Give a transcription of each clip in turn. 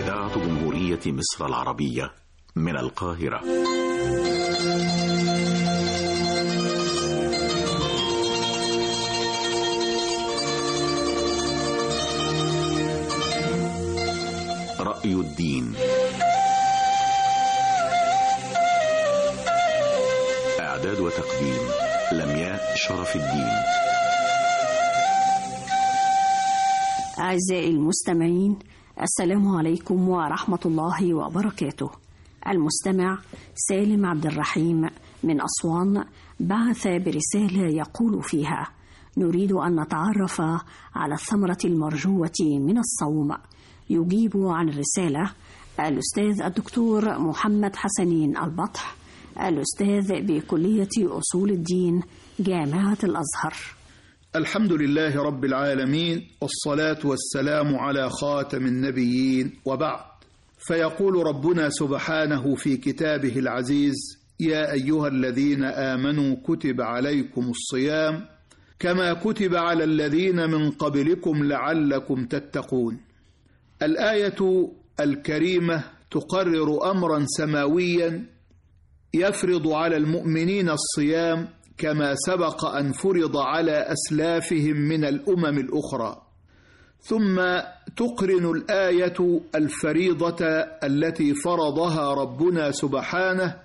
إذاعة جمهورية مصر العربية من القاهرة. رأي الدين. إعداد وتقديم لمياء شرف الدين. أعزائي المستمعين، السلام عليكم ورحمة الله وبركاته. المستمع سالم عبد الرحيم من أسوان بعث برسالة يقول فيها: نريد أن نتعرف على الثمرة المرجوة من الصوم. يجيب عن الرسالة الأستاذ الدكتور محمد حسنين البطح، الأستاذ بكلية أصول الدين جامعة الأزهر. الحمد لله رب العالمين، والصلاة والسلام على خاتم النبيين، وبعد. فيقول ربنا سبحانه في كتابه العزيز: يا أيها الذين آمنوا كتب عليكم الصيام كما كتب على الذين من قبلكم لعلكم تتقون. الآية الكريمة تقرر أمرا سماويا يفرض على المؤمنين الصيام كما سبق أن فرض على أسلافهم من الأمم الأخرى، ثم تقرن الآية الفريضة التي فرضها ربنا سبحانه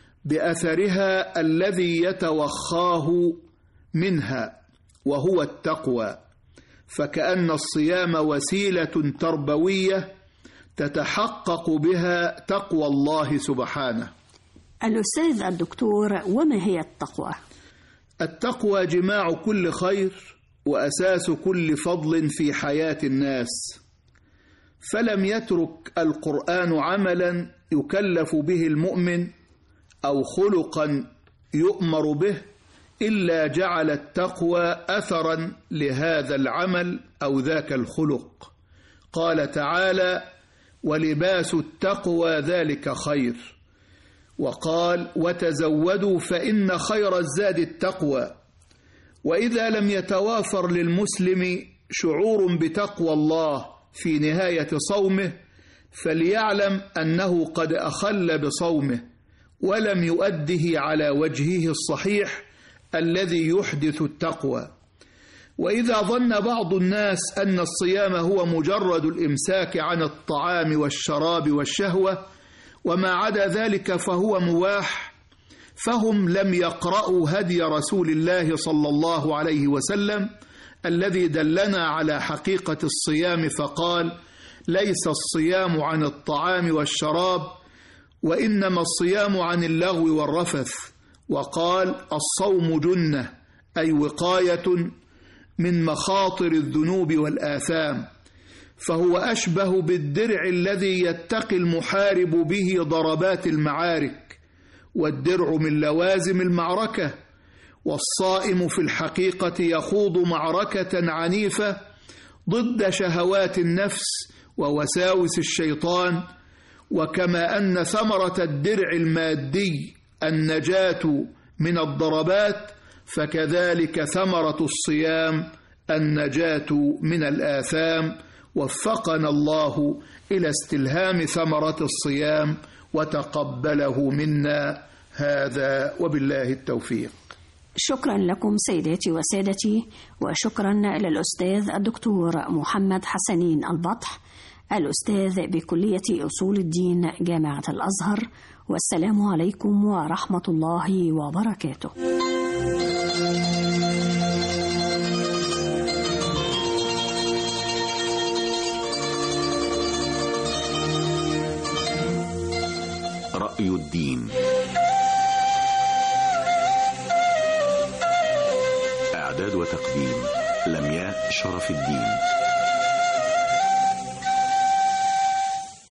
بأثرها الذي يتوخاه منها، وهو التقوى، فكأن الصيام وسيلة تربوية تتحقق بها تقوى الله سبحانه. الأستاذ الدكتور، وما هي التقوى؟ التقوى جماع كل خير وأساس كل فضل في حياة الناس، فلم يترك القرآن عملا يكلف به المؤمن أو خلقا يؤمر به إلا جعل التقوى أثرا لهذا العمل أو ذاك الخلق. قال تعالى: ولباس التقوى ذلك خير. وقال: وتزودوا فإن خير الزاد التقوى. وإذا لم يتوافر للمسلم شعور بتقوى الله في نهاية صومه فليعلم أنه قد أخل بصومه ولم يؤده على وجهه الصحيح الذي يحدث التقوى. وإذا ظن بعض الناس أن الصيام هو مجرد الإمساك عن الطعام والشراب والشهوة وما عدا ذلك فهو مباح، فهم لم يقرأوا هدي رسول الله صلى الله عليه وسلم الذي دلنا على حقيقة الصيام، فقال: ليس الصيام عن الطعام والشراب وإنما الصيام عن اللغو والرفث. وقال: الصوم جنة، أي وقاية من مخاطر الذنوب والآثام، فهو أشبه بالدرع الذي يتقي المحارب به ضربات المعارك، والدرع من لوازم المعركة. والصائم في الحقيقة يخوض معركة عنيفة ضد شهوات النفس ووساوس الشيطان. وكما أن ثمرة الدرع المادي النجاة من الضربات، فكذلك ثمرة الصيام النجاة من الآثام. وفقنا الله إلى استلهام ثمرة الصيام وتقبله منا، هذا وبالله التوفيق. شكرا لكم سيداتي وسادتي، وشكرا للأستاذ الدكتور محمد حسنين البطح، الأستاذ بكلية أصول الدين جامعة الأزهر. والسلام عليكم ورحمة الله وبركاته. رأي الدين. إعداد وتقديم لمياء شرف الدين.